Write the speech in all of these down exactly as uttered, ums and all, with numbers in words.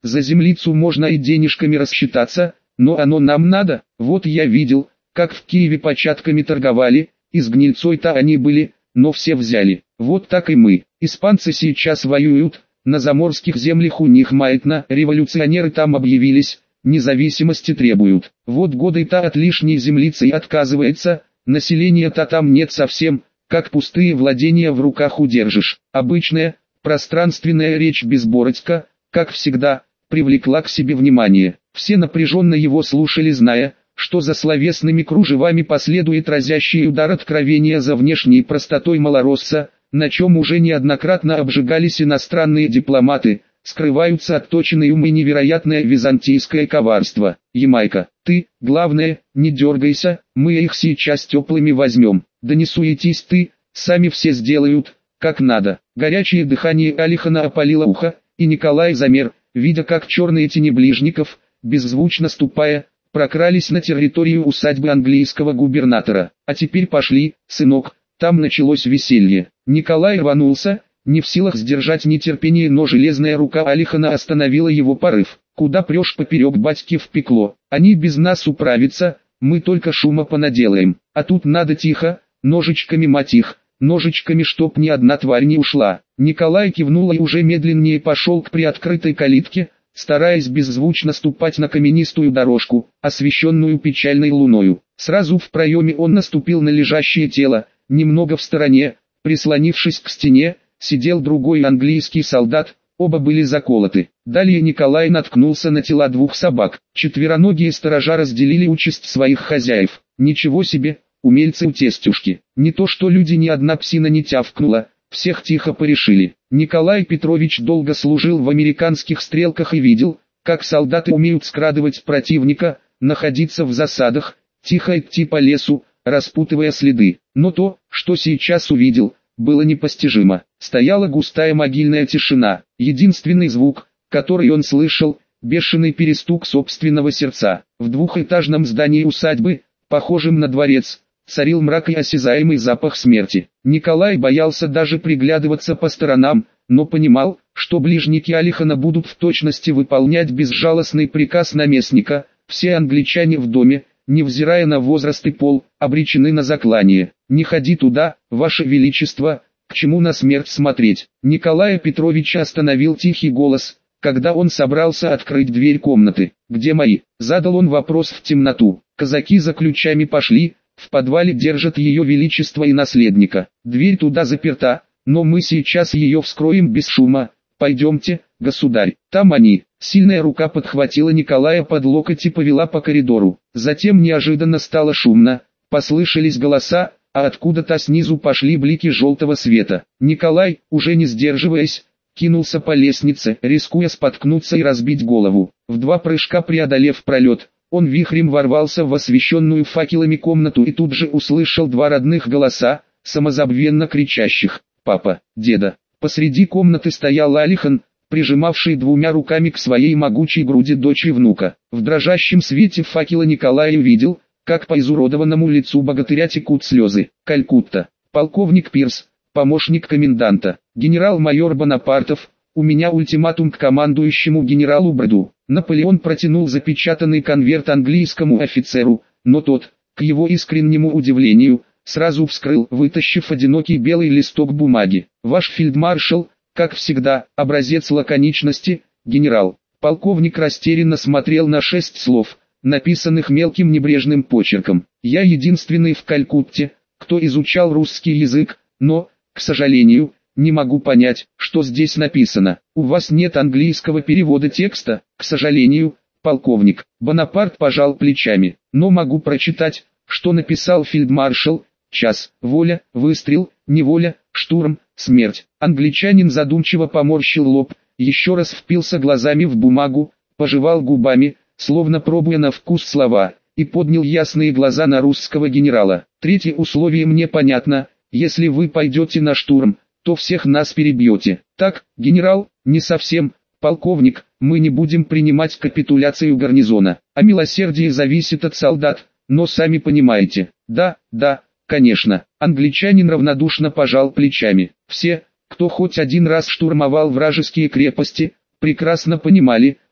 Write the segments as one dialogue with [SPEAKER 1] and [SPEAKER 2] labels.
[SPEAKER 1] За землицу можно и денежками рассчитаться, но оно нам надо. Вот я видел, как в Киеве початками торговали, и с гнильцой-то они были, но все взяли. Вот так и мы. Испанцы сейчас воюют, на заморских землях у них маятно, революционеры там объявились, независимости требуют. Вот годы-то от лишней землицы и отказывается, населения-то там нет совсем, как пустые владения в руках удержишь. Обычная, пространственная речь Безбородька, как всегда, привлекла к себе внимание. Все напряженно его слушали, зная, что за словесными кружевами последует разящий удар откровения за внешней простотой малоросса, на чем уже неоднократно обжигались иностранные дипломаты, скрываются отточенный ум и невероятное византийское коварство. Ямайка, ты, главное, не дергайся, мы их сейчас теплыми возьмем. Да не суетись ты, сами все сделают, как надо. Горячее дыхание Алихана опалило ухо, и Николай замер, видя как черные тени ближников, беззвучно ступая, прокрались на территорию усадьбы английского губернатора. А теперь пошли, сынок, там началось веселье. Николай рванулся, не в силах сдержать нетерпение, но железная рука Алихана остановила его порыв. Куда прешь, поперек батьки в пекло? Они без нас управятся, мы только шума понаделаем. А тут надо тихо, ножичками мать их, ножичками, чтоб ни одна тварь не ушла. Николай кивнул и уже медленнее пошел к приоткрытой калитке, стараясь беззвучно ступать на каменистую дорожку, освещенную печальной луною. Сразу в проеме он наступил на лежащее тело, немного в стороне, прислонившись к стене, сидел другой английский солдат, оба были заколоты. Далее Николай наткнулся на тела двух собак. Четвероногие сторожа разделили участь своих хозяев. Ничего себе, умельцы у тестюшки. Не то что люди, ни одна псина не тявкнула, всех тихо порешили. Николай Петрович долго служил в американских стрелках и видел, как солдаты умеют скрадывать противника, находиться в засадах, тихо идти по лесу, распутывая следы. Но то, что сейчас увидел, было непостижимо. Стояла густая могильная тишина. Единственный звук, который он слышал, бешеный перестук собственного сердца. В двухэтажном здании усадьбы, похожем на дворец, царил мрак и осязаемый запах смерти. Николай боялся даже приглядываться по сторонам, но понимал, что ближники Алихана будут в точности выполнять безжалостный приказ наместника. Все англичане в доме, невзирая на возраст и пол, обречены на заклание. «Не ходи туда, ваше величество, к чему на смерть смотреть?» Николая Петровича остановил тихий голос, когда он собрался открыть дверь комнаты. «Где мои?» — задал он вопрос в темноту. «Казаки за ключами пошли, в подвале держат ее величество и наследника. Дверь туда заперта, но мы сейчас ее вскроем без шума. Пойдемте, государь, там они». Сильная рука подхватила Николая под локоть и повела по коридору. Затем неожиданно стало шумно, послышались голоса, а откуда-то снизу пошли блики желтого света. Николай, уже не сдерживаясь, кинулся по лестнице, рискуя споткнуться и разбить голову. В два прыжка преодолев пролет, он вихрем ворвался в освещенную факелами комнату и тут же услышал два родных голоса, самозабвенно кричащих «Папа, деда». Посреди комнаты стоял Алихан, прижимавший двумя руками к своей могучей груди дочь и внука. В дрожащем свете факела Николай увидел, как по изуродованному лицу богатыря текут слезы. Калькутта. Полковник Пирс, помощник коменданта. Генерал-майор Бонапартов, у меня ультиматум к командующему генералу Брэду. Наполеон протянул запечатанный конверт английскому офицеру, но тот, к его искреннему удивлению, сразу вскрыл, вытащив одинокий белый листок бумаги. Ваш фельдмаршал, как всегда, образец лаконичности, генерал. Полковник растерянно смотрел на шесть слов, написанных мелким небрежным почерком. Я единственный в Калькутте, кто изучал русский язык, но, к сожалению, не могу понять, что здесь написано. У вас нет английского перевода текста, к сожалению, полковник. Бонапарт пожал плечами, но могу прочитать, что написал фельдмаршал. Час, воля, выстрел, неволя, штурм, смерть. Англичанин задумчиво поморщил лоб, еще раз впился глазами в бумагу, пожевал губами, словно пробуя на вкус слова, и поднял ясные глаза на русского генерала. Третье условие мне понятно, если вы пойдете на штурм, то всех нас перебьете. Так, генерал, не совсем, полковник, мы не будем принимать капитуляцию гарнизона, а милосердие зависит от солдат, но сами понимаете. Да, да, конечно. Англичанин равнодушно пожал плечами. Все, кто хоть один раз штурмовал вражеские крепости, прекрасно понимали,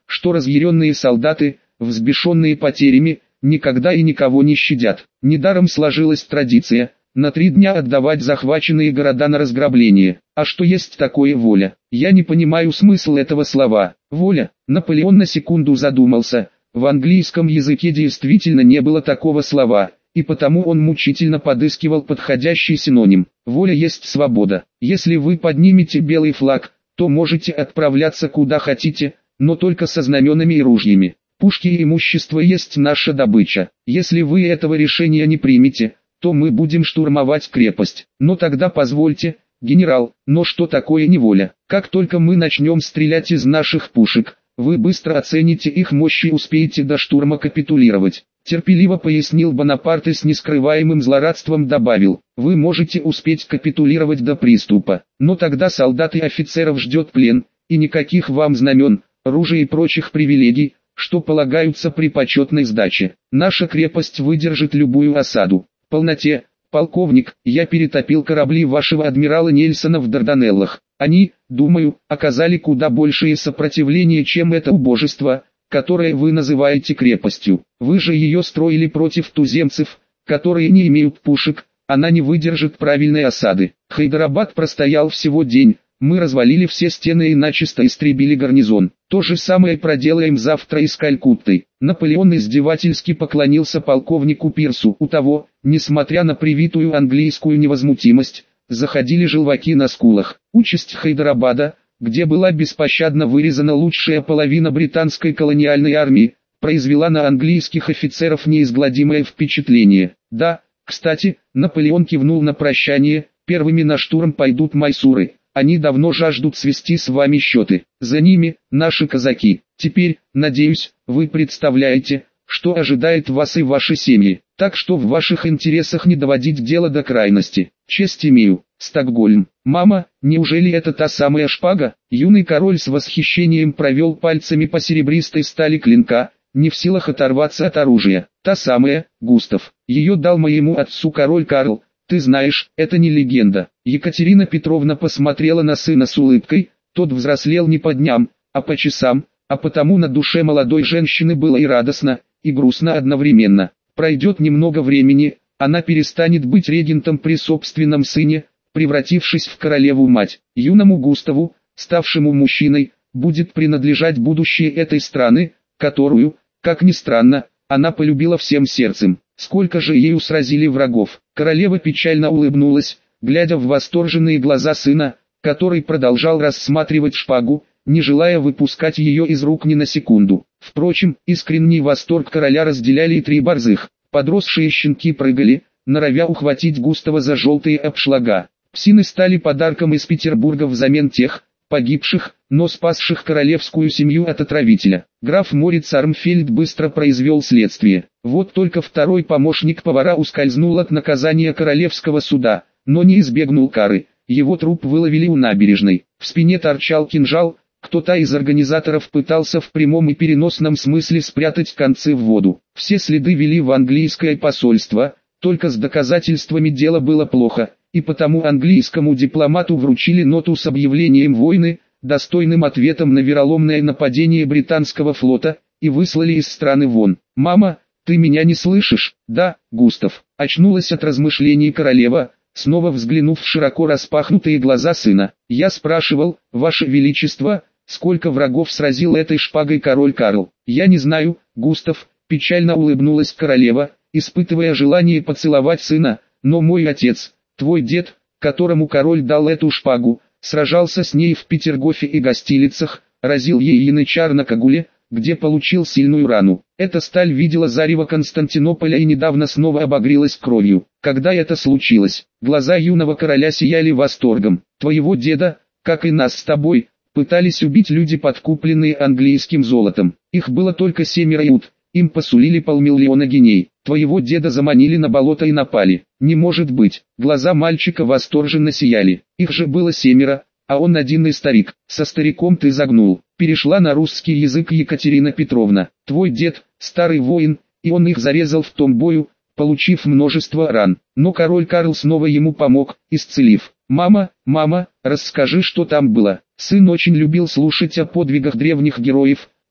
[SPEAKER 1] что разъяренные солдаты, взбешенные потерями, никогда и никого не щадят. Недаром сложилась традиция на три дня отдавать захваченные города на разграбление. А что есть такое воля? Я не понимаю смысл этого слова. Воля. Наполеон на секунду задумался. В английском языке действительно не было такого слова, и потому он мучительно подыскивал подходящий синоним. Воля есть свобода. Если вы поднимете белый флаг, то можете отправляться куда хотите, но только со знаменами и ружьями. Пушки и имущество есть наша добыча. Если вы этого решения не примете, то мы будем штурмовать крепость. Но тогда позвольте, генерал, но что такое неволя? Как только мы начнем стрелять из наших пушек, вы быстро оцените их мощь и успеете до штурма капитулировать. Терпеливо пояснил Бонапарт и с нескрываемым злорадством добавил: вы можете успеть капитулировать до приступа, но тогда солдат и офицеров ждет плен, и никаких вам знамен, ружей и прочих привилегий, что полагаются при почетной сдаче. Наша крепость выдержит любую осаду. В полноте, полковник, я перетопил корабли вашего адмирала Нельсона в Дарданеллах. Они, думаю, оказали куда большее сопротивление, чем это убожество, которое вы называете крепостью. Вы же ее строили против туземцев, которые не имеют пушек, она не выдержит правильной осады. Хайдарабад простоял всего день, мы развалили все стены и начисто истребили гарнизон. То же самое проделаем завтра и с Калькуттой. Наполеон издевательски поклонился полковнику Пирсу. У того, несмотря на привитую английскую невозмутимость, заходили желваки на скулах. Участь Хайдарабада, где была беспощадно вырезана лучшая половина британской колониальной армии, произвела на английских офицеров неизгладимое впечатление. Да, кстати, Наполеон кивнул на прощание, первыми на штурм пойдут майсуры. Они давно жаждут свести с вами счеты. За ними, наши казаки. Теперь, надеюсь, вы представляете, что ожидает вас и ваши семьи. Так что в ваших интересах не доводить дело до крайности. Честь имею, Стокгольм. Мама, неужели это та самая шпага? Юный король с восхищением провел пальцами по серебристой стали клинка, не в силах оторваться от оружия. Та самая, Густав. Ее дал моему отцу король Карл. Ты знаешь, это не легенда. Екатерина Петровна посмотрела на сына с улыбкой, тот взрослел не по дням, а по часам, а потому на душе молодой женщины было и радостно, и грустно одновременно. Пройдет немного времени, она перестанет быть регентом при собственном сыне, превратившись в королеву-мать. Юному Густаву, ставшему мужчиной, будет принадлежать будущее этой страны, которую, как ни странно, она полюбила всем сердцем. Сколько же ею сразили врагов. Королева печально улыбнулась, глядя в восторженные глаза сына, который продолжал рассматривать шпагу, не желая выпускать ее из рук ни на секунду. Впрочем, искренний восторг короля разделяли и три борзых. Подросшие щенки прыгали, норовя ухватить Густава за желтые обшлага. Псины стали подарком из Петербурга взамен тех, погибших, но спасших королевскую семью от отравителя. Граф Мориц Армфельд быстро произвел следствие. Вот только второй помощник повара ускользнул от наказания королевского суда, но не избегнул кары. Его труп выловили у набережной. В спине торчал кинжал, кто-то из организаторов пытался в прямом и переносном смысле спрятать концы в воду. Все следы вели в английское посольство, только с доказательствами дело было плохо, и потому английскому дипломату вручили ноту с объявлением войны, достойным ответом на вероломное нападение британского флота, и выслали из страны вон. «Мама, ты меня не слышишь?» «Да, Густав», — очнулась от размышлений королева, снова взглянув в широко распахнутые глаза сына. «Я спрашивал, Ваше Величество, сколько врагов сразил этой шпагой король Карл?» «Я не знаю, Густав», — печально улыбнулась королева, испытывая желание поцеловать сына, «но мой отец, твой дед, которому король дал эту шпагу, сражался с ней в Петергофе и Гостилицах, разил ей янычар на Кагуле, где получил сильную рану. Эта сталь видела зарево Константинополя и недавно снова обогрелась кровью. Когда это случилось, глаза юного короля сияли восторгом. Твоего деда, как и нас с тобой, пытались убить люди, подкупленные английским золотом. Их было только семеро ют, им посулили полмиллиона геней. Твоего деда заманили на болото и напали. Не может быть. Глаза мальчика восторженно сияли. Их же было семеро, а он один и старик. Со стариком ты загнул. Перешла на русский язык Екатерина Петровна. Твой дед, старый воин, и он их зарезал в том бою, получив множество ран. Но король Карл снова ему помог, исцелив. «Мама, мама, расскажи, что там было». Сын очень любил слушать о подвигах древних героев,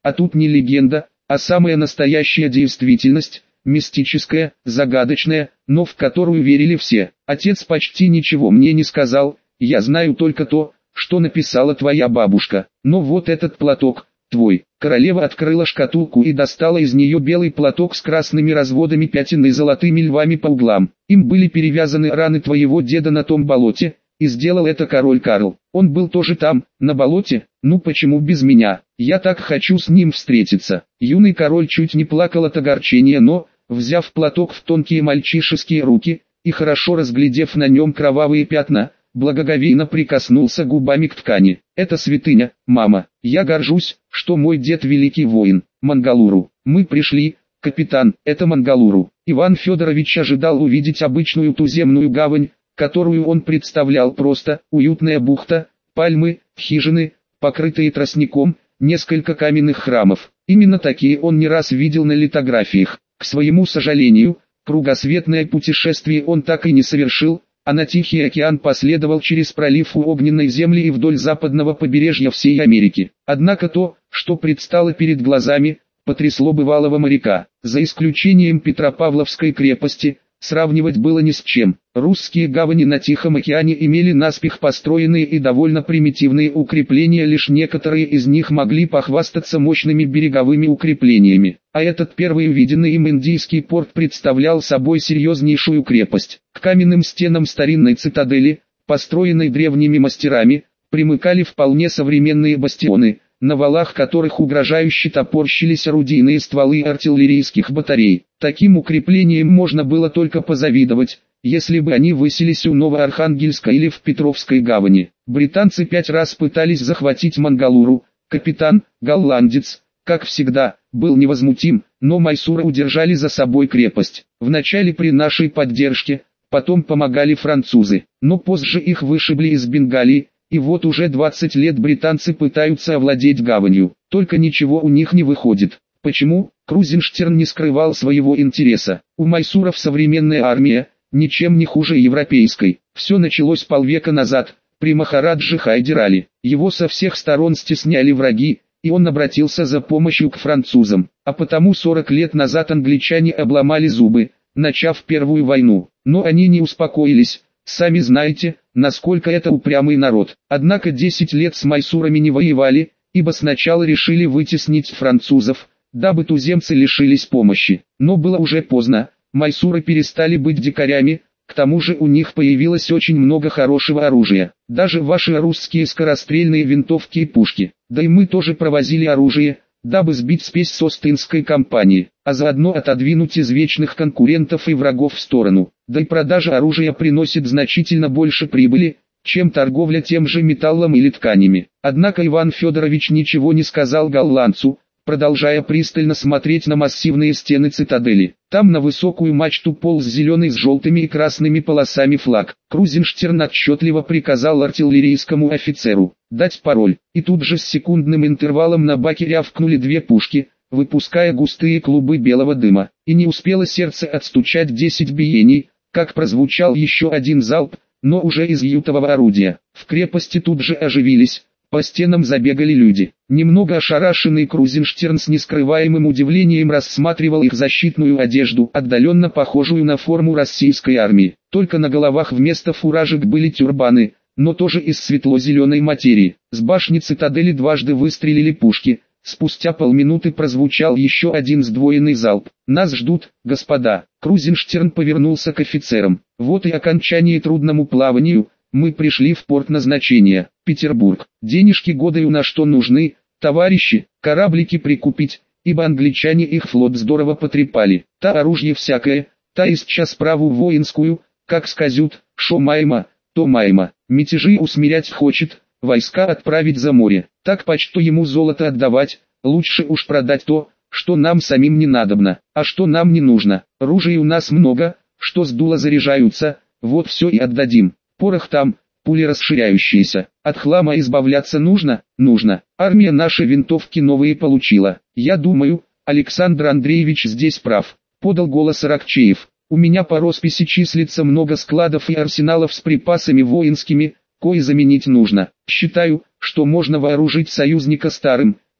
[SPEAKER 1] а тут не легенда, а самая настоящая действительность, мистическая, загадочная, но в которую верили все. Отец почти ничего мне не сказал, я знаю только то, что написала твоя бабушка. Но вот этот платок, твой. Королева открыла шкатулку и достала из нее белый платок с красными разводами пятен и золотыми львами по углам. Им были перевязаны раны твоего деда на том болоте, и сделал это король Карл. Он был тоже там, на болоте, ну почему без меня? Я так хочу с ним встретиться. Юный король чуть не плакал от огорчения, но, взяв платок в тонкие мальчишеские руки, и хорошо разглядев на нем кровавые пятна, благоговейно прикоснулся губами к ткани. Это святыня, мама. Я горжусь, что мой дед великий воин. Мангалуру. Мы пришли, капитан, это Мангалуру. Иван Федорович ожидал увидеть обычную туземную гавань, которую он представлял просто: уютная бухта, пальмы, хижины, покрытые тростником, несколько каменных храмов. Именно такие он не раз видел на литографиях. К своему сожалению, кругосветное путешествие он так и не совершил, а на Тихий океан последовал через пролив у Огненной земли и вдоль западного побережья всей Америки. Однако то, что предстало перед глазами, потрясло бывалого моряка. За исключением Петропавловской крепости, сравнивать было ни с чем. Русские гавани на Тихом океане имели наспех построенные и довольно примитивные укрепления, лишь некоторые из них могли похвастаться мощными береговыми укреплениями. А этот первый увиденный им индийский порт представлял собой серьезнейшую крепость. К каменным стенам старинной цитадели, построенной древними мастерами, примыкали вполне современные бастионы, на валах которых угрожающе топорщились орудийные стволы артиллерийских батарей. Таким укреплениям можно было только позавидовать, если бы они высились у Новоархангельска или в Петровской гавани. Британцы пять раз пытались захватить Мангалуру. Капитан, голландец, как всегда, был невозмутим, но Майсура удержали за собой крепость. Вначале при нашей поддержке, потом помогали французы, но позже их вышибли из Бенгалии. И вот уже двадцать лет британцы пытаются овладеть гаванью, только ничего у них не выходит. Почему? Крузенштерн не скрывал своего интереса. У майсуров современная армия, ничем не хуже европейской. Все началось полвека назад, при Махараджи Хайдер-Али. Его со всех сторон стесняли враги, и он обратился за помощью к французам. А потому сорок лет назад англичане обломали зубы, начав Первую войну. Но они не успокоились. Сами знаете, насколько это упрямый народ. Однако десять лет с майсурами не воевали, ибо сначала решили вытеснить французов, дабы туземцы лишились помощи. Но было уже поздно, майсуры перестали быть дикарями, к тому же у них появилось очень много хорошего оружия. Даже ваши русские скорострельные винтовки и пушки. Да и мы тоже провозили оружие, дабы сбить спесь с Остинской кампании, а заодно отодвинуть извечных конкурентов и врагов в сторону. Да и продажа оружия приносит значительно больше прибыли, чем торговля тем же металлом или тканями. Однако Иван Федорович ничего не сказал голландцу, продолжая пристально смотреть на массивные стены цитадели. Там на высокую мачту полз зеленый с желтыми и красными полосами флаг. Крузенштерн отчетливо приказал артиллерийскому офицеру дать пароль, и тут же с секундным интервалом на баке рявкнули две пушки, выпуская густые клубы белого дыма. И не успело сердце отстучать десять биений, как прозвучал еще один залп, но уже из ютового орудия. В крепости тут же оживились, по стенам забегали люди. Немного ошарашенный Крузенштерн с нескрываемым удивлением рассматривал их защитную одежду, отдаленно похожую на форму российской армии. Только на головах вместо фуражек были тюрбаны, но тоже из светло-зеленой материи. С башни цитадели дважды выстрелили пушки. Спустя полминуты прозвучал еще один сдвоенный залп. «Нас ждут, господа!» Крузенштерн повернулся к офицерам. «Вот и окончание трудному плаванию, мы пришли в порт назначения, Петербург. Денежки годою на что нужны, товарищи, кораблики прикупить, ибо англичане их флот здорово потрепали. Та оружие всякое, та исча справу воинскую, как сказют, шо майма, то майма. Мятежи усмирять хочет, войска отправить за море. Так почту ему золото отдавать, лучше уж продать то, что нам самим не надобно, а что нам не нужно. Ружей у нас много, что с дула заряжаются, вот все и отдадим. Порох там, пули расширяющиеся. От хлама избавляться нужно? Нужно. Армия наши винтовки новые получила. Я думаю, Александр Андреевич здесь прав, подал голос Аракчеев. У меня по росписи числится много складов и арсеналов с припасами воинскими, кои заменить нужно. Считаю, что можно вооружить союзника старым,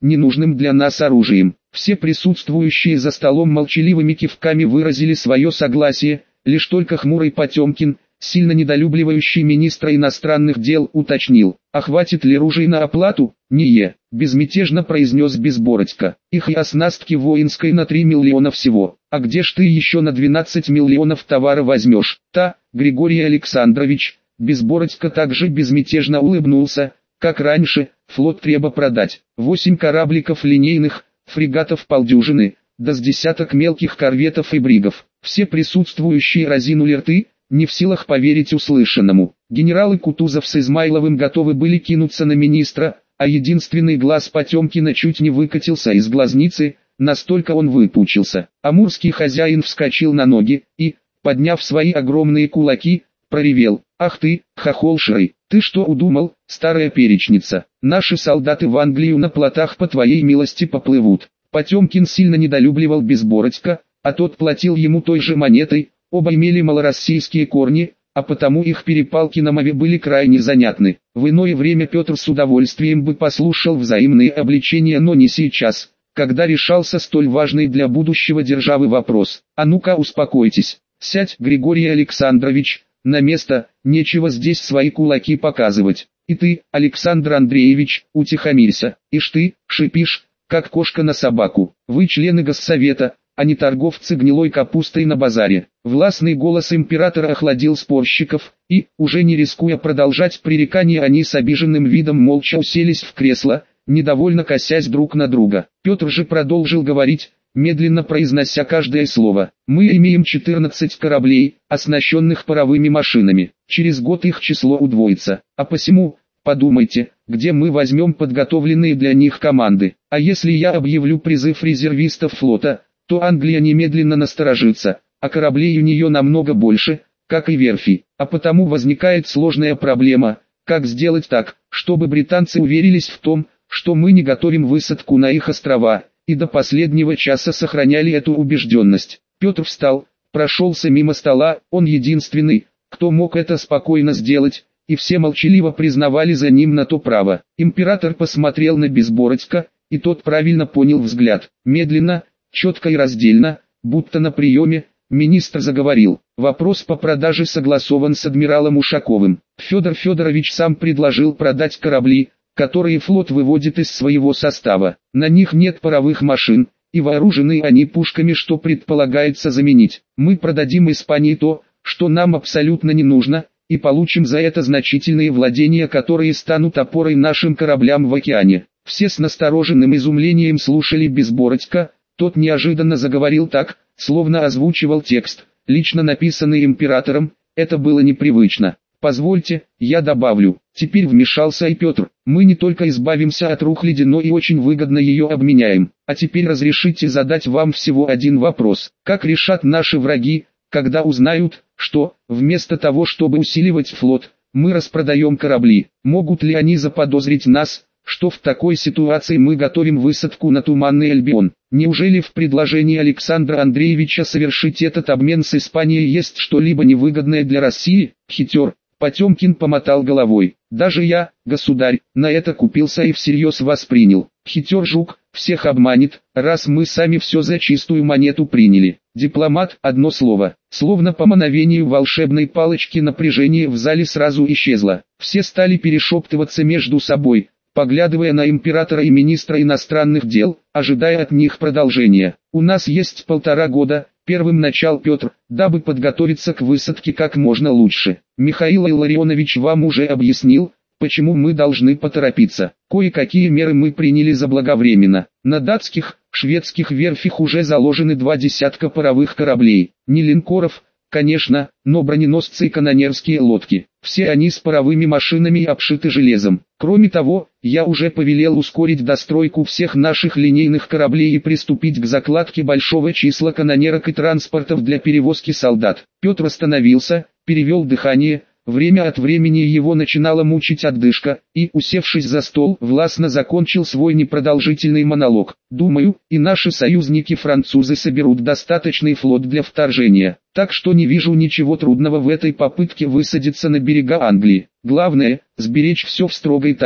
[SPEAKER 1] ненужным для нас оружием. Все присутствующие за столом молчаливыми кивками выразили свое согласие, лишь только хмурый Потемкин, сильно недолюбливающий министра иностранных дел, уточнил: «А хватит ли ружей на оплату?» «Не-е», — безмятежно произнес Безбородько. «Их и оснастки воинской на три миллиона всего. А где ж ты еще на двенадцать миллионов товара возьмешь?» «Та, Григорий Александрович», — Безбородько также безмятежно улыбнулся, «как раньше, флот треба продать. Восемь корабликов линейных, фрегатов полдюжины, да с десяток мелких корветов и бригов». Все присутствующие разинули рты, не в силах поверить услышанному. Генералы Кутузов с Измайловым готовы были кинуться на министра, а единственный глаз Потемкина чуть не выкатился из глазницы, настолько он выпучился. Амурский хозяин вскочил на ноги и, подняв свои огромные кулаки, проревел: «Ах ты, хохол ширый, ты что удумал, старая перечница? Наши солдаты в Англию на плотах по твоей милости поплывут». Потемкин сильно недолюбливал Безбородька, а тот платил ему той же монетой. Оба имели малороссийские корни, а потому их перепалки на мове были крайне занятны. В иное время Петр с удовольствием бы послушал взаимные обличения, но не сейчас, когда решался столь важный для будущего державы вопрос. «А ну-ка успокойтесь, сядь, Григорий Александрович, на место, нечего здесь свои кулаки показывать. И ты, Александр Андреевич, утихомирься. Ишь ты, шипишь, как кошка на собаку. Вы члены Госсовета, а не торговцы гнилой капустой на базаре». Властный голос императора охладил спорщиков, и, уже не рискуя продолжать пререкание, они с обиженным видом молча уселись в кресло, недовольно косясь друг на друга. Петр же продолжил говорить, медленно произнося каждое слово. «Мы имеем четырнадцать кораблей, оснащенных паровыми машинами. Через год их число удвоится. А посему, подумайте, где мы возьмем подготовленные для них команды. А если я объявлю призыв резервистов флота, то Англия немедленно насторожится, а кораблей у нее намного больше, как и верфи. А потому возникает сложная проблема, как сделать так, чтобы британцы уверились в том, что мы не готовим высадку на их острова, и до последнего часа сохраняли эту убежденность». Петр встал, прошелся мимо стола, он единственный, кто мог это спокойно сделать, и все молчаливо признавали за ним на то право. Император посмотрел на Безбородька, и тот правильно понял взгляд. Медленно, четко и раздельно, будто на приеме, министр заговорил. «Вопрос по продаже согласован с адмиралом Ушаковым. Федор Федорович сам предложил продать корабли, которые флот выводит из своего состава. На них нет паровых машин, и вооружены они пушками, что предполагается заменить. Мы продадим Испании то, что нам абсолютно не нужно, и получим за это значительные владения, которые станут опорой нашим кораблям в океане». Все с настороженным изумлением слушали Безбородька. Тот неожиданно заговорил так, словно озвучивал текст, лично написанный императором. Это было непривычно. «Позвольте, я добавлю». Теперь вмешался и Петр. «Мы не только избавимся от рухляди, но и очень выгодно ее обменяем. А теперь разрешите задать вам всего один вопрос. Как решат наши враги, когда узнают, что, вместо того чтобы усиливать флот, мы распродаем корабли? Могут ли они заподозрить нас, что в такой ситуации мы готовим высадку на Туманный Альбион? Неужели в предложении Александра Андреевича совершить этот обмен с Испанией есть что-либо невыгодное для России?» «Хитер». Потемкин помотал головой. «Даже я, государь, на это купился и всерьез воспринял. Хитер жук, всех обманет, раз мы сами все за чистую монету приняли. Дипломат, одно слово». Словно по мановению волшебной палочки напряжение в зале сразу исчезло. Все стали перешептываться между собой, поглядывая на императора и министра иностранных дел, ожидая от них продолжения. «У нас есть полтора года», — первым начал Петр, «дабы подготовиться к высадке как можно лучше. Михаил Илларионович вам уже объяснил, почему мы должны поторопиться. Кое-какие меры мы приняли заблаговременно. На датских, шведских верфях уже заложены два десятка паровых кораблей. Не линкоров, конечно, но броненосцы и канонерские лодки. Все они с паровыми машинами и обшиты железом. Кроме того, я уже повелел ускорить достройку всех наших линейных кораблей и приступить к закладке большого числа канонерок и транспортов для перевозки солдат». Петр остановился, перевел дыхание. Время от времени его начинала мучить отдышка, и, усевшись за стол, властно закончил свой непродолжительный монолог. «Думаю, и наши союзники-французы соберут достаточный флот для вторжения, так что не вижу ничего трудного в этой попытке высадиться на берега Англии. Главное, сберечь все в строгой тайне.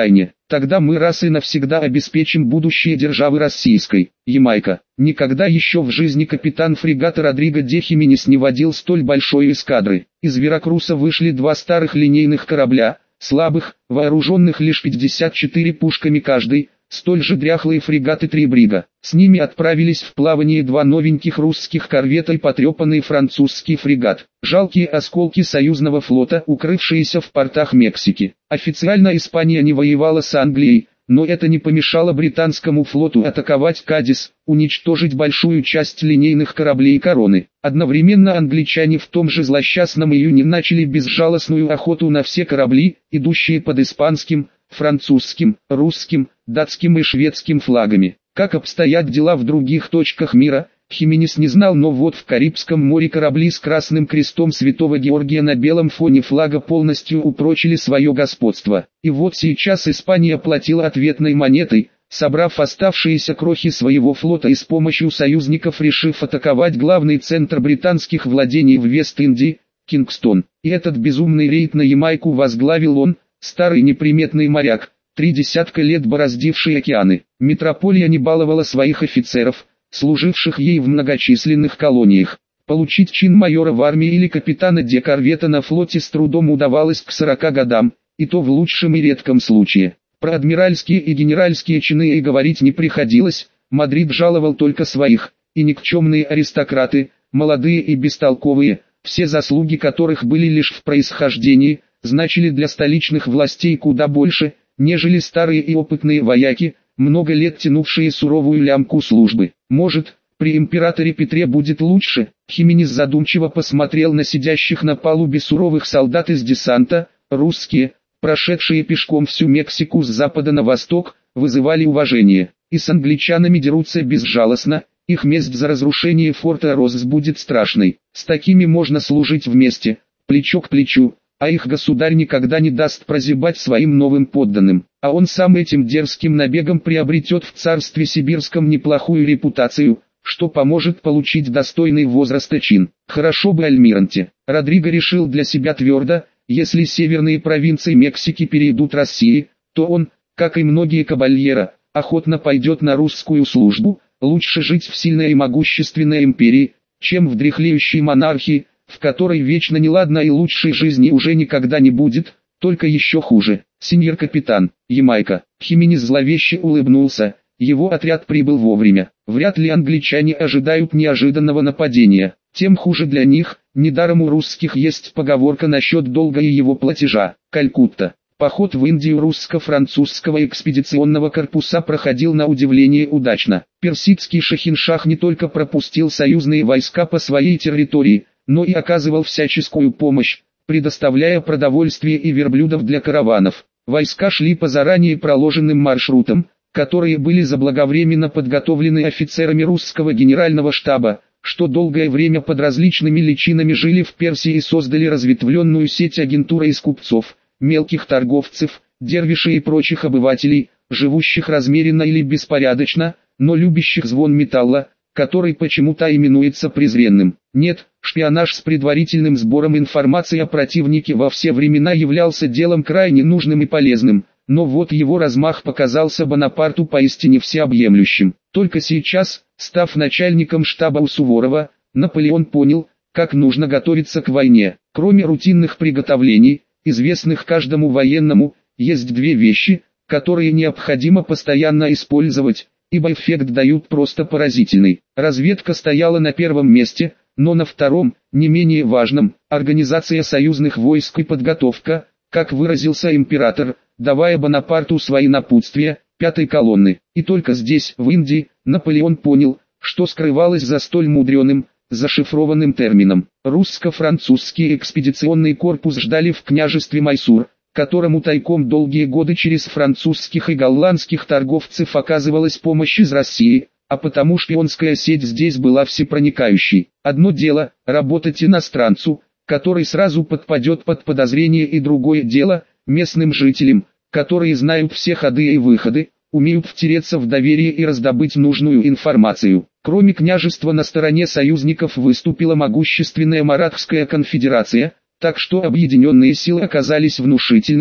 [SPEAKER 1] Тогда мы раз и навсегда обеспечим будущее державы российской. Ямайка. Никогда еще в жизни капитан фрегата Родриго де Хименес не водил столь большой эскадры. Из Веракруса вышли два старых линейных корабля, слабых, вооруженных лишь пятьдесят четырьмя пушками каждый, столь же дряхлые фрегаты «Три Брига». С ними отправились в плавание два новеньких русских корвета и потрепанный французский фрегат. Жалкие осколки союзного флота, укрывшиеся в портах Мексики. Официально Испания не воевала с Англией, но это не помешало британскому флоту атаковать Кадис, уничтожить большую часть линейных кораблей Короны. Одновременно англичане в том же злосчастном июне начали безжалостную охоту на все корабли, идущие под испанским, французским, русским, датским и шведским флагами. Как обстоят дела в других точках мира, Хименес не знал, но вот в Карибском море корабли с красным крестом Святого Георгия на белом фоне флага полностью упрочили свое господство. И вот сейчас Испания платила ответной монетой, собрав оставшиеся крохи своего флота и с помощью союзников решив атаковать главный центр британских владений в Вест-Индии, Кингстон. И этот безумный рейд на Ямайку возглавил он, старый неприметный моряк, три десятка лет бороздивший океаны. Метрополия не баловала своих офицеров, служивших ей в многочисленных колониях. Получить чин майора в армии или капитана декорвета на флоте с трудом удавалось к сорока годам, и то в лучшем и редком случае. Про адмиральские и генеральские чины и говорить не приходилось, Мадрид жаловал только своих, и никчемные аристократы, молодые и бестолковые, все заслуги которых были лишь в происхождении, значили для столичных властей куда больше, нежели старые и опытные вояки, много лет тянувшие суровую лямку службы. Может, при императоре Петре будет лучше? Хименес задумчиво посмотрел на сидящих на палубе суровых солдат из десанта. Русские, прошедшие пешком всю Мексику с запада на восток, вызывали уважение. И с англичанами дерутся безжалостно, их месть за разрушение форта Розес будет страшной. С такими можно служить вместе, плечо к плечу. А их государь никогда не даст прозябать своим новым подданным, а он сам этим дерзким набегом приобретет в царстве сибирском неплохую репутацию, что поможет получить достойный возраста чин. Хорошо бы Альмиранте. Родриго решил для себя твердо, если северные провинции Мексики перейдут России, то он, как и многие кабальера, охотно пойдет на русскую службу. Лучше жить в сильной и могущественной империи, чем в дряхлеющей монархии, в которой вечно неладно и лучшей жизни уже никогда не будет, только еще хуже. Сеньор капитан, Ямайка. Хименес зловеще улыбнулся, его отряд прибыл вовремя. Вряд ли англичане ожидают неожиданного нападения, тем хуже для них. Недаром у русских есть поговорка насчет долга и его платежа. Калькутта. Поход в Индию русско-французского экспедиционного корпуса проходил на удивление удачно. Персидский шахиншах не только пропустил союзные войска по своей территории, но и оказывал всяческую помощь, предоставляя продовольствие и верблюдов для караванов. Войска шли по заранее проложенным маршрутам, которые были заблаговременно подготовлены офицерами русского генерального штаба, что долгое время под различными личинами жили в Персии и создали разветвленную сеть агентуры из купцов, мелких торговцев, дервишей и прочих обывателей, живущих размеренно или беспорядочно, но любящих звон металла, который почему-то именуется презренным. Нет, шпионаж с предварительным сбором информации о противнике во все времена являлся делом крайне нужным и полезным, но вот его размах показался Бонапарту поистине всеобъемлющим. Только сейчас, став начальником штаба у Суворова, Наполеон понял, как нужно готовиться к войне. Кроме рутинных приготовлений, известных каждому военному, есть две вещи, которые необходимо постоянно использовать, ибо эффект дают просто поразительный. Разведка стояла на первом месте, но на втором, не менее важном, организация союзных войск и подготовка, как выразился император, давая Бонапарту свои напутствия, пятой колонны. И только здесь, в Индии, Наполеон понял, что скрывалось за столь мудреным, зашифрованным термином. Русско-французский экспедиционный корпус ждали в княжестве Майсур, которому тайком долгие годы через французских и голландских торговцев оказывалась помощь из России, а потому шпионская сеть здесь была всепроникающей. Одно дело – работать иностранцу, который сразу подпадет под подозрение, и другое дело – местным жителям, которые знают все ходы и выходы, умеют втереться в доверие и раздобыть нужную информацию. Кроме княжества на стороне союзников выступила могущественная Маратхская конфедерация, так что объединенные силы оказались внушительными,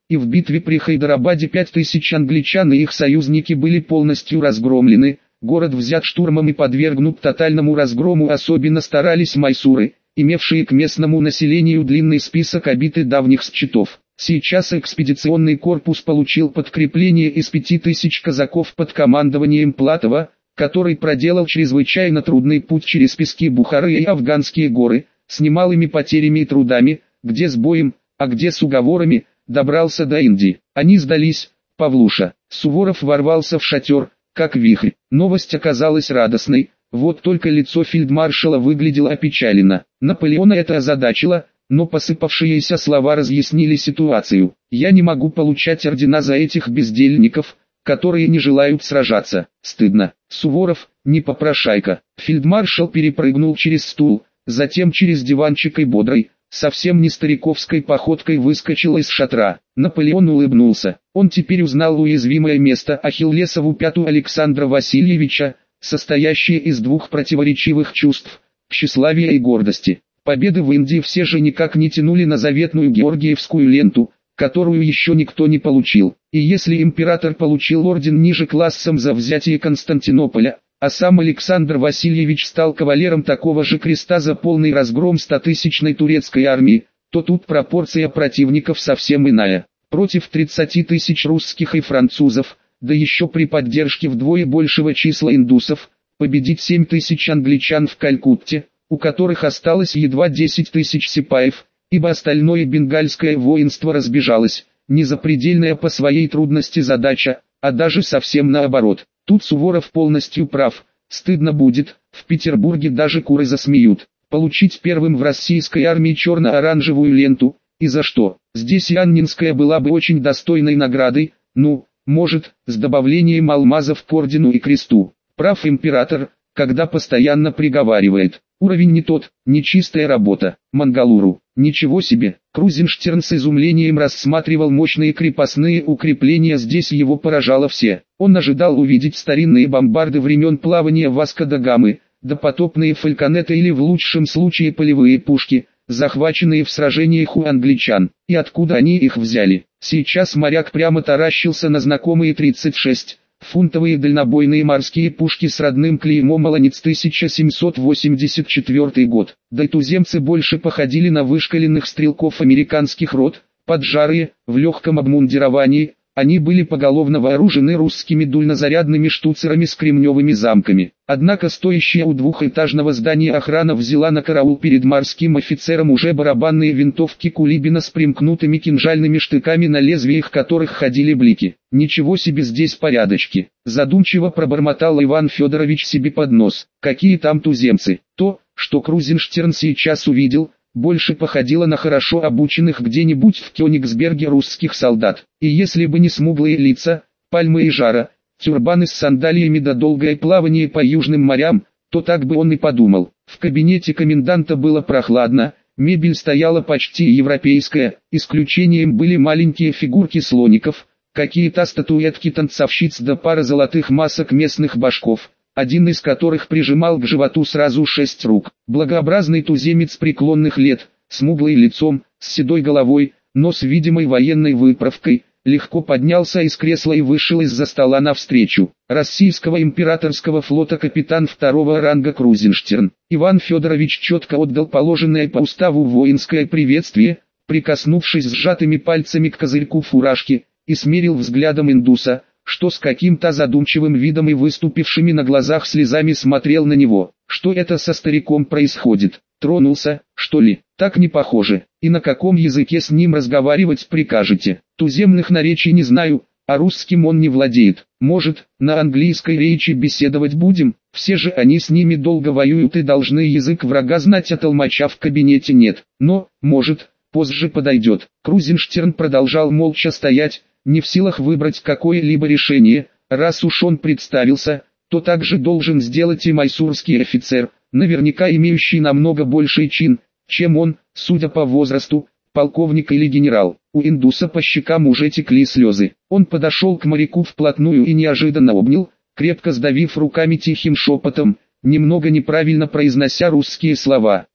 [SPEAKER 1] и в битве при Хайдарабаде пять тысяч англичан и их союзники были полностью разгромлены, город взят штурмом и подвергнут тотальному разгрому. Особенно старались майсуры, имевшие к местному населению длинный список обид и давних счетов. Сейчас экспедиционный корпус получил подкрепление из пяти тысяч казаков под командованием Платова, который проделал чрезвычайно трудный путь через пески Бухары и Афганские горы, с немалыми потерями и трудами, где с боем, а где с уговорами, добрался до Индии. Они сдались, Павлуша. Суворов ворвался в шатер, как вихрь. Новость оказалась радостной, вот только лицо фельдмаршала выглядело опечаленно. Наполеона это озадачило, но посыпавшиеся слова разъяснили ситуацию. «Я не могу получать ордена за этих бездельников, которые не желают сражаться. Стыдно. Суворов, не попрошайка». Фельдмаршал перепрыгнул через стул, затем через диванчик и бодрой, совсем не стариковской походкой выскочил из шатра. Наполеон улыбнулся. Он теперь узнал уязвимое место Ахиллесову пяту Александра Васильевича, состоящее из двух противоречивых чувств – тщеславия и гордости. Победы в Индии все же никак не тянули на заветную Георгиевскую ленту, которую еще никто не получил. И если император получил орден ниже классом за взятие Константинополя, а сам Александр Васильевич стал кавалером такого же креста за полный разгром стотысячной турецкой армии, то тут пропорция противников совсем иная. Против тридцати тысяч русских и французов, да еще при поддержке вдвое большего числа индусов, победить семь тысяч англичан в Калькутте, у которых осталось едва десять тысяч сипаев, ибо остальное бенгальское воинство разбежалось, не запредельная по своей трудности задача, а даже совсем наоборот. Тут Суворов полностью прав, стыдно будет, в Петербурге даже куры засмеют. Получить первым в российской армии черно-оранжевую ленту, и за что? Здесь и Аннинская была бы очень достойной наградой, ну, может, с добавлением алмазов к ордену и кресту. Прав император, когда постоянно приговаривает: уровень не тот, нечистая работа. Мангалуру, ничего себе. Крузенштерн с изумлением рассматривал мощные крепостные укрепления, здесь его поражало все. Он ожидал увидеть старинные бомбарды времен плавания Васко да Гамы, допотопные фальконеты или в лучшем случае полевые пушки, захваченные в сражениях у англичан. И откуда они их взяли? Сейчас моряк прямо таращился на знакомые тридцать шесть фунтовые дальнобойные морские пушки с родным клеймом «Олонец», тысяча семьсот восемьдесят четвёртый год. Да и туземцы больше походили на вышкаленных стрелков американских рот, поджарые, в легком обмундировании. Они были поголовно вооружены русскими дульнозарядными штуцерами с кремневыми замками. Однако стоящая у двухэтажного здания охрана взяла на караул перед морским офицером уже барабанные винтовки Кулибина с примкнутыми кинжальными штыками, на лезвиях которых ходили блики. «Ничего себе, здесь порядочки!» Задумчиво пробормотал Иван Федорович себе под нос. «Какие там туземцы?» То, что Крузенштерн сейчас увидел, больше походило на хорошо обученных где-нибудь в Кёнигсберге русских солдат. И если бы не смуглые лица, пальмы и жара, тюрбаны с сандалиями да долгое плавание по южным морям, то так бы он и подумал. В кабинете коменданта было прохладно, мебель стояла почти европейская, исключением были маленькие фигурки слоников, какие-то статуэтки танцовщиц да пара золотых масок местных башков, один из которых прижимал к животу сразу шесть рук. Благообразный туземец преклонных лет, смуглый лицом, с седой головой, но с видимой военной выправкой, легко поднялся из кресла и вышел из-за стола навстречу. Российского императорского флота капитан второго ранга Крузенштерн. Иван Федорович четко отдал положенное по уставу воинское приветствие, прикоснувшись сжатыми пальцами к козырьку фуражки, и смерил взглядом индуса, что с каким-то задумчивым видом и выступившими на глазах слезами смотрел на него. Что это со стариком происходит? Тронулся, что ли? Так не похоже. И на каком языке с ним разговаривать прикажете? Туземных наречий не знаю, а русским он не владеет. Может, на английской речи беседовать будем? Все же они с ними долго воюют и должны язык врага знать, а толмача в кабинете нет. Но, может, позже подойдет. Крузенштерн продолжал молча стоять, не в силах выбрать какое-либо решение. Раз уж он представился, то также должен сделать и майсурский офицер, наверняка имеющий намного больший чин, чем он, судя по возрасту, полковник или генерал. У индуса по щекам уже текли слезы. Он подошел к моряку вплотную и неожиданно обнял, крепко сдавив руками тихим шепотом, немного неправильно произнося русские слова.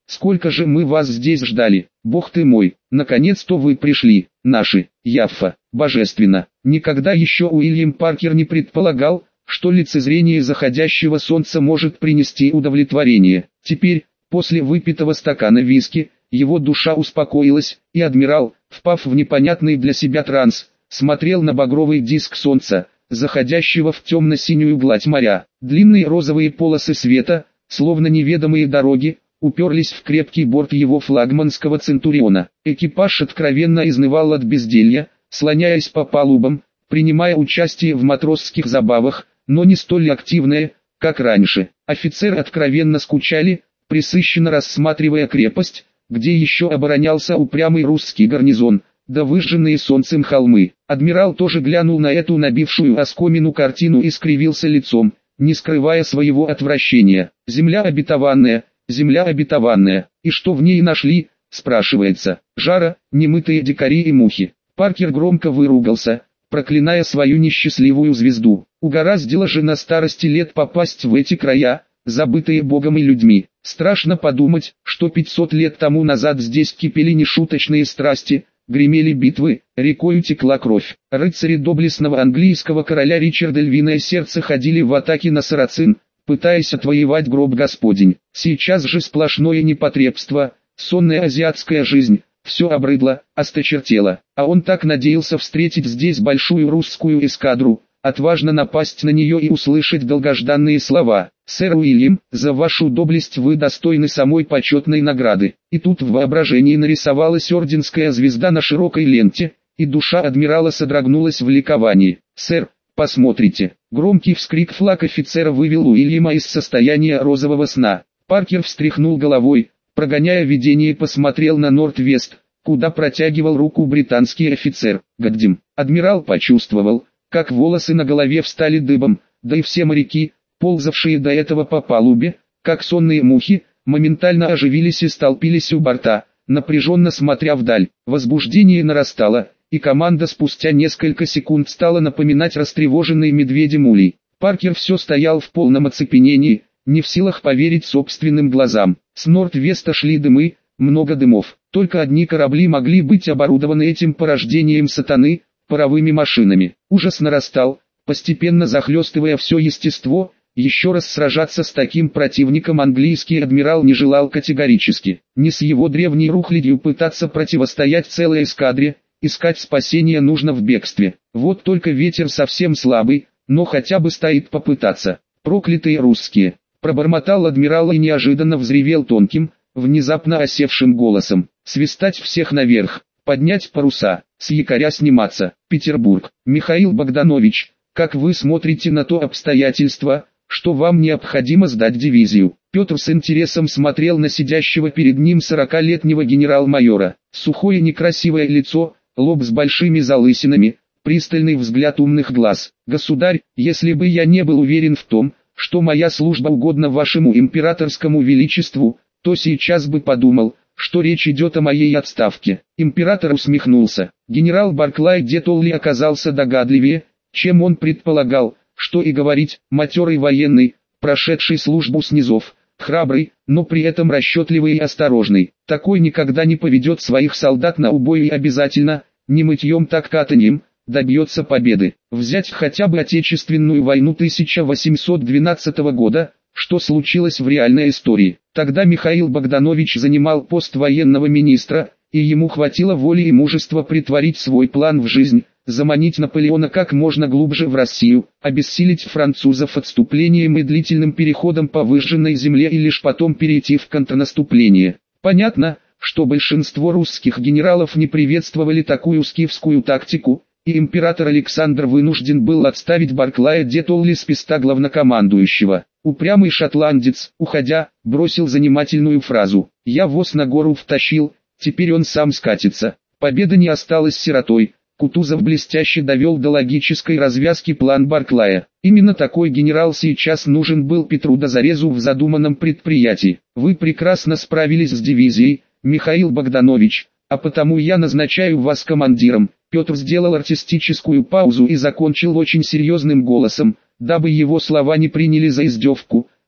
[SPEAKER 1] сколько же мы вас здесь ждали, бог ты мой, наконец-то вы пришли, наши, Яффа, божественно. Никогда еще Уильям Паркер не предполагал, что лицезрение заходящего солнца может принести удовлетворение. Теперь, после выпитого стакана виски, его душа успокоилась, и адмирал, впав в непонятный для себя транс, смотрел на багровый диск солнца, заходящего в темно-синюю гладь моря. Длинные розовые полосы света, словно неведомые дороги, уперлись в крепкий борт его флагманского Центуриона. Экипаж откровенно изнывал от безделья, слоняясь по палубам, принимая участие в матросских забавах, но не столь активное, как раньше. Офицеры откровенно скучали, пресыщенно рассматривая крепость, где еще оборонялся упрямый русский гарнизон, да выжженные солнцем холмы. Адмирал тоже глянул на эту набившую оскомину картину и скривился лицом, не скрывая своего отвращения. Земля обетованная, земля обетованная, и что в ней нашли, спрашивается, жара, немытые дикари и мухи. Паркер громко выругался, проклиная свою несчастливую звезду. Угораздило же на старости лет попасть в эти края, забытые Богом и людьми. Страшно подумать, что пятьсот лет тому назад здесь кипели нешуточные страсти, гремели битвы, рекою текла кровь. Рыцари доблестного английского короля Ричарда Львиное Сердце ходили в атаке на сарацин, пытаясь отвоевать гроб Господень. Сейчас же сплошное непотребство, сонная азиатская жизнь, все обрыдло, осточертело. А он так надеялся встретить здесь большую русскую эскадру, отважно напасть на нее и услышать долгожданные слова: «Сэр Уильям, за вашу доблесть вы достойны самой почетной награды». И тут в воображении нарисовалась орденская звезда на широкой ленте, и душа адмирала содрогнулась в ликовании. «Сэр, посмотрите!» Громкий вскрик флаг офицера вывел Уильяма из состояния розового сна. Паркер встряхнул головой, прогоняя видение, и посмотрел на Норд-Вест, куда протягивал руку британский офицер. «Гаддим!» Адмирал почувствовал, как волосы на голове встали дыбом, да и все моряки, ползавшие до этого по палубе, как сонные мухи, моментально оживились и столпились у борта, напряженно смотря вдаль. Возбуждение нарастало, и команда спустя несколько секунд стала напоминать растревоженный медведем улей. Паркер все стоял в полном оцепенении, не в силах поверить собственным глазам. С Норд-Веста шли дымы, много дымов. Только одни корабли могли быть оборудованы этим порождением сатаны, паровыми машинами. Ужас нарастал, постепенно захлестывая все естество. Еще раз сражаться с таким противником английский адмирал не желал категорически. Не с его древней рухлядью пытаться противостоять целой эскадре, искать спасения нужно в бегстве. Вот только ветер совсем слабый, но хотя бы стоит попытаться. Проклятые русские! Пробормотал адмирал и неожиданно взревел тонким, внезапно осевшим голосом. Свистать всех наверх, поднять паруса, с якоря сниматься. Петербург. Михаил Богданович, как вы смотрите на то обстоятельство, что вам необходимо сдать дивизию? Петр с интересом смотрел на сидящего перед ним сорокалетнего генерал-майора. Сухое некрасивое лицо, лоб с большими залысинами, пристальный взгляд умных глаз. Государь, если бы я не был уверен в том, что моя служба угодна вашему императорскому величеству, то сейчас бы подумал, что речь идет о моей отставке. Император усмехнулся. Генерал Барклай де Толли оказался догадливее, чем он предполагал, что и говорить. Матерый военный, прошедший службу снизов, храбрый, но при этом расчетливый и осторожный. Такой никогда не поведет своих солдат на убой и обязательно, не мытьем так катаньем, добьется победы. Взять хотя бы Отечественную войну тысяча восемьсот двенадцатого года, что случилось в реальной истории. Тогда Михаил Богданович занимал пост военного министра, и ему хватило воли и мужества притворить свой план в жизнь, заманить Наполеона как можно глубже в Россию, обессилить французов отступлением и длительным переходом по выжженной земле и лишь потом перейти в контрнаступление. Понятно, что большинство русских генералов не приветствовали такую скифскую тактику, и император Александр вынужден был отставить Барклая де Толли с поста главнокомандующего. Упрямый шотландец, уходя, бросил занимательную фразу: «Я воз на гору втащил, теперь он сам скатится». Победа не осталась сиротой. Кутузов блестяще довел до логической развязки план Барклая. Именно такой генерал сейчас нужен был Петру Дозорезу в задуманном предприятии. Вы прекрасно справились с дивизией, Михаил Богданович, а потому я назначаю вас командиром. Петр сделал артистическую паузу и закончил очень серьезным голосом, дабы его слова не приняли за издевку.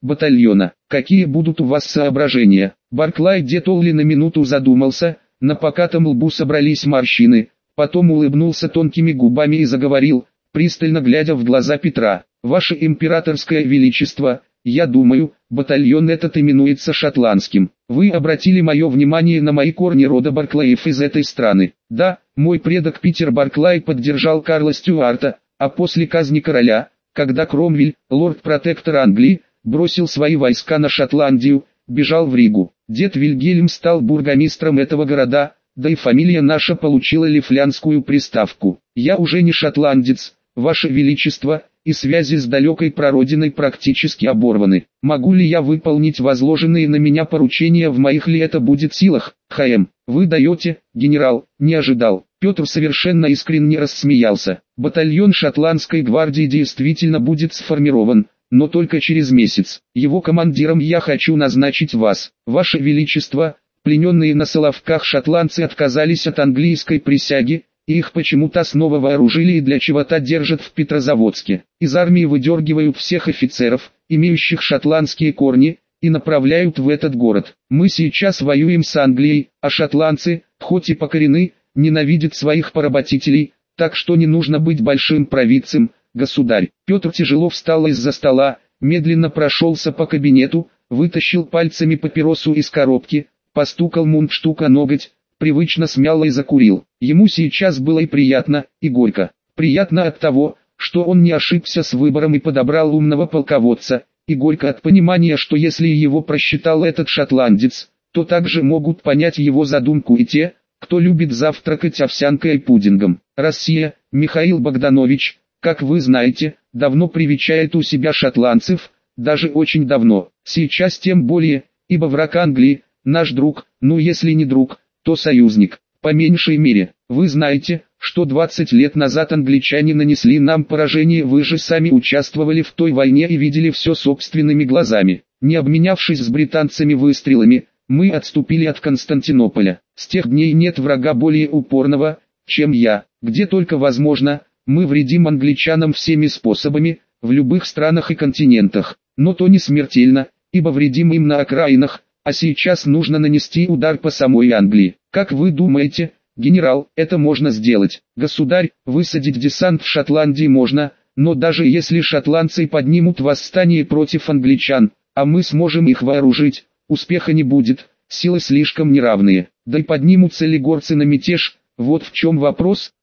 [SPEAKER 1] батальона. Какие будут у вас соображения? Барклай де Толли на минуту задумался, на покатом лбу собрались морщины, потом улыбнулся тонкими губами и заговорил, пристально глядя в глаза Петра. Ваше императорское величество, я думаю, батальон этот именуется шотландским. Вы обратили мое внимание на мои корни рода Барклаев из этой страны. Да, мой предок Питер Барклай поддержал Карла Стюарта, а после казни короля, когда Кромвель, лорд-протектор Англии, бросил свои войска на Шотландию, бежал в Ригу. Дед Вильгельм стал бургомистром этого города, да и фамилия наша получила лифлянскую приставку. Я уже не шотландец, ваше величество, и связи с далекой прародиной практически оборваны. Могу ли я выполнить возложенные на меня поручения, в моих ли это будет силах? ХМ, вы даете, генерал, не ожидал. Петр совершенно искренне рассмеялся. Батальон шотландской гвардии действительно будет сформирован, но только через месяц. Его командиром я хочу назначить вас. Ваше величество, плененные на Соловках шотландцы отказались от английской присяги, и их почему-то снова вооружили и для чего-то держат в Петрозаводске. Из армии выдергивают всех офицеров, имеющих шотландские корни, и направляют в этот город. Мы сейчас воюем с Англией, а шотландцы, хоть и покорены, ненавидят своих поработителей, так что не нужно быть большим провидцем, государь. Петр тяжело встал из-за стола, медленно прошелся по кабинету, вытащил пальцами папиросу из коробки, постукал мундштук о ноготь, привычно смял и закурил. Ему сейчас было и приятно, и горько. Приятно от того, что он не ошибся с выбором и подобрал умного полководца, и горько от понимания, что если его просчитал этот шотландец, то также могут понять его задумку и те, кто любит завтракать овсянкой и пудингом. Россия, Михаил Богданович, как вы знаете, давно привечает у себя шотландцев, даже очень давно. Сейчас тем более, ибо враг Англии, наш друг, ну если не друг, то союзник. По меньшей мере, вы знаете, что двадцать лет назад англичане нанесли нам поражение, вы же сами участвовали в той войне и видели все собственными глазами. Не обменявшись с британцами выстрелами, мы отступили от Константинополя. С тех дней нет врага более упорного, чем я. Где только возможно, мы вредим англичанам всеми способами, в любых странах и континентах. Но то не смертельно, ибо вредим им на окраинах, а сейчас нужно нанести удар по самой Англии. Как вы думаете, генерал, это можно сделать? Государь, высадить десант в Шотландии можно, но даже если шотландцы поднимут восстание против англичан, а мы сможем их вооружить, успеха не будет, силы слишком неравные. Да и поднимутся ли горцы на мятеж, вот в чем вопрос.